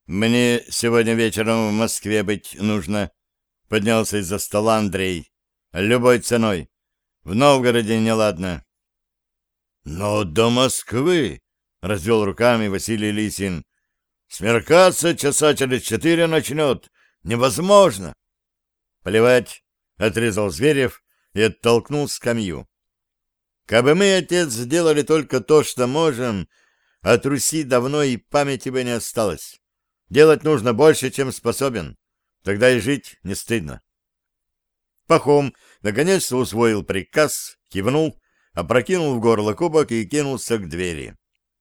Мне сегодня вечером в Москве быть нужно. Поднялся из-за стола Андрей. Любой ценой. В Новгороде неладно. Но до Москвы, развел руками Василий Лисин. Смеркаться часа через 4 начнет. Невозможно. Плевать, отрезал Зверев и оттолкнул скамью. Кабы мы, отец, сделали только то, что можем, от Руси давно и памяти бы не осталось. Делать нужно больше, чем способен. Тогда и жить не стыдно. Пахом наконец-то усвоил приказ, кивнул, опрокинул в горло кубок и кинулся к двери.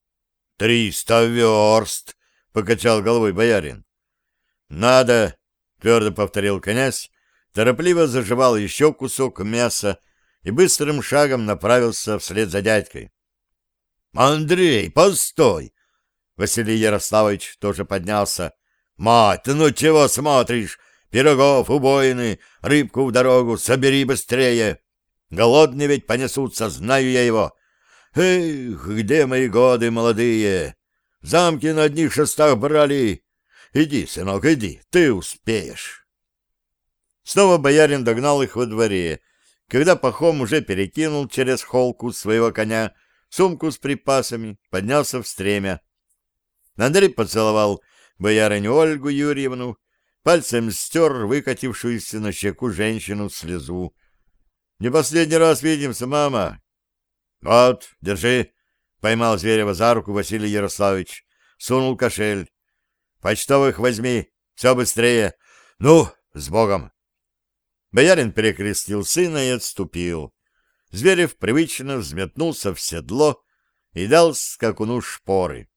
300 верст! — покачал головой боярин. Надо! — твердо повторил князь, торопливо заживал еще кусок мяса и быстрым шагом направился вслед за дядькой. — Андрей, постой! Василий Ярославович тоже поднялся. — Мать, ну чего смотришь? Пирогов, убоины, рыбку в дорогу, собери быстрее. Голодные ведь понесутся, знаю я его. Эх, где мои годы молодые? Замки на одних шестах брали. Иди, сынок, иди, ты успеешь. Снова боярин догнал их во дворе, когда Пахом уже перекинул через холку своего коня сумку с припасами, поднялся в стремя. Андрей поцеловал боярыню Ольгу Юрьевну, пальцем стер выкатившуюся на щеку женщину слезу. — Не последний раз видимся, мама. — Вот, держи, — поймал Зверева за руку Василий Ярославович, сунул кошель. — Почтовых возьми, все быстрее. Ну, с Богом! Боярин перекрестил сына и отступил. Зверев привычно взметнулся в седло и дал скакуну шпоры.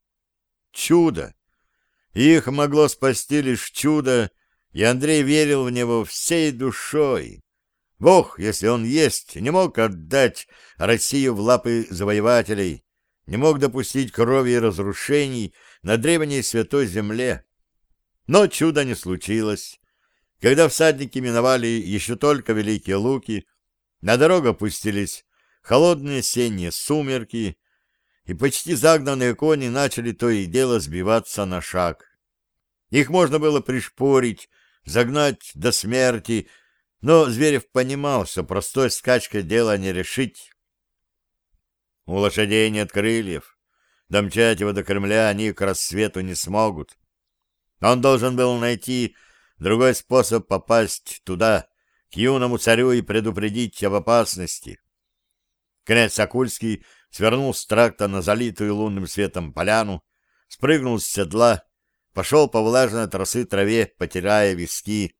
Чудо! Их могло спасти лишь чудо, и Андрей верил в него всей душой. Бог, если он есть, не мог отдать Россию в лапы завоевателей, не мог допустить крови и разрушений на древней святой земле. Но чуда не случилось. Когда всадники миновали еще только Великие Луки, на дорогу опустились холодные осенние сумерки, и почти загнанные кони начали то и дело сбиваться на шаг. Их можно было пришпорить, загнать до смерти, но Зверев понимал, что простой скачкой дело не решить. У лошадей нет крыльев, домчать его до Кремля они к рассвету не смогут. Он должен был найти другой способ попасть туда, к юному царю, и предупредить об опасности. Князь Сокульский свернул с тракта на залитую лунным светом поляну, спрыгнул с седла, пошел по влажной от росы траве, потирая виски.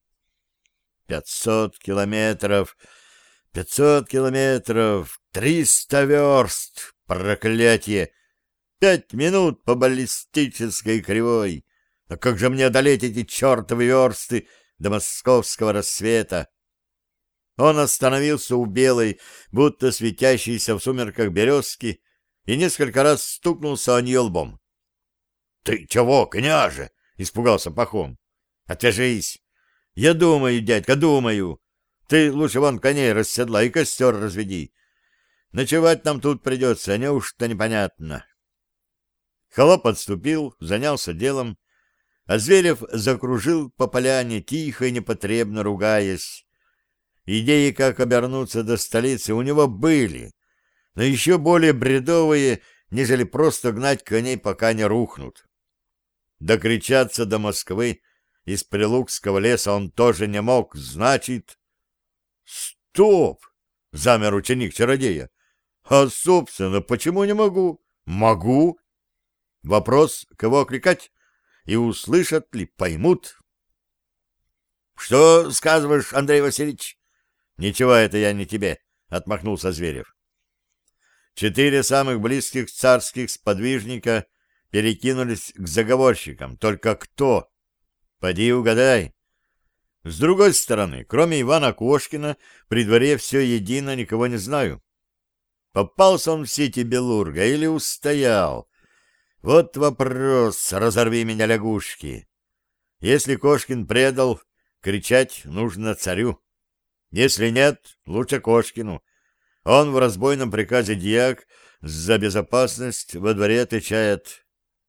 500 километров, 500 километров, 300 верст, проклятие! 5 минут по баллистической кривой. Но как же мне одолеть эти чертовы версты до московского рассвета? Он остановился у белой, будто светящейся в сумерках березки, и несколько раз стукнулся о нее лбом. — Ты чего, княже? — испугался Пахом. — Отвяжись! — Я думаю, дядька, думаю. Ты лучше вон коней расседлай и костер разведи. Ночевать нам тут придется, неужто непонятно? Холоп отступил, занялся делом, а Зверев закружил по поляне, тихо и непотребно ругаясь. Идеи, как обернуться до столицы, у него были, но еще более бредовые, нежели просто гнать коней, пока не рухнут. Докричаться до Москвы из Прилукского леса он тоже не мог, значит... Стоп! — замер ученик чародея. — А, собственно, почему не могу? Могу. Вопрос, кого окликать, и услышат ли, поймут. — Что сказываешь, Андрей Васильевич? — Ничего, это я не тебе, — отмахнулся Зверев. 4 самых близких царских сподвижника перекинулись к заговорщикам. Только кто? Поди угадай. С другой стороны, кроме Ивана Кошкина, при дворе все едино, никого не знаю. Попался он в сети Белурга или устоял? Вот вопрос, разорви меня, лягушки. Если Кошкин предал, кричать нужно царю. Если нет, лучше Кошкину. Он в разбойном приказе дьяк за безопасность во дворе отвечает.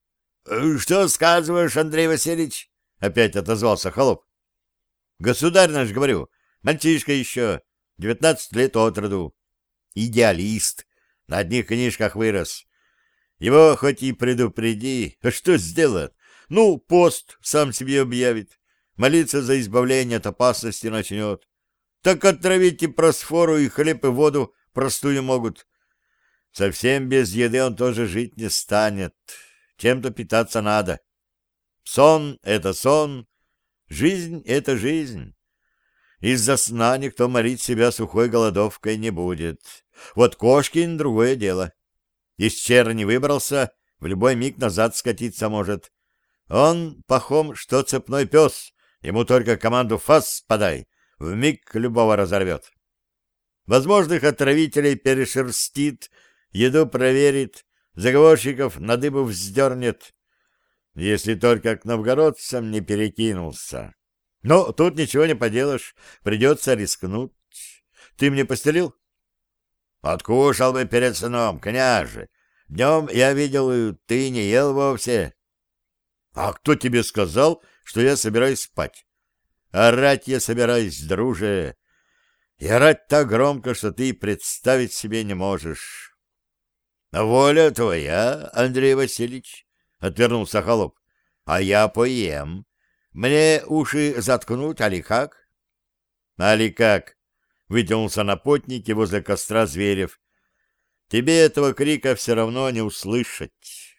Что сказываешь, Андрей Васильевич? — опять отозвался холоп. — Государь наш, говорю, мальчишка еще, 19 лет от роду. Идеалист, на одних книжках вырос. Его хоть и предупреди, а что сделает? Ну, пост сам себе объявит, молиться за избавление от опасности начнет. Так отравить и просфору, и хлеб, и воду простую могут. Совсем без еды он тоже жить не станет. Чем-то питаться надо. Сон — это сон, жизнь — это жизнь. Из-за сна никто морить себя сухой голодовкой не будет. Вот Кошкин — другое дело. Из черни выбрался, в любой миг назад скатиться может. Он пахом, что цепной пес, ему только команду «фас» подай, вмиг любого разорвет. Возможных отравителей перешерстит, еду проверит, заговорщиков на дыбу вздернет, если только к новгородцам не перекинулся. Но тут ничего не поделаешь, придется рискнуть. Ты мне постелил? Откушал бы перед сном, княже. Днем я видел, ты не ел вовсе. А кто тебе сказал, что я собираюсь спать? Орать я собираюсь, друже. И орать так громко, что ты представить себе не можешь. — Воля твоя, Андрей Васильевич, — отвернулся холоп. — А я поем. Мне уши заткнуть, али как? — Али как? — вытянулся на потнике возле костра Зверев. — Тебе этого крика все равно не услышать.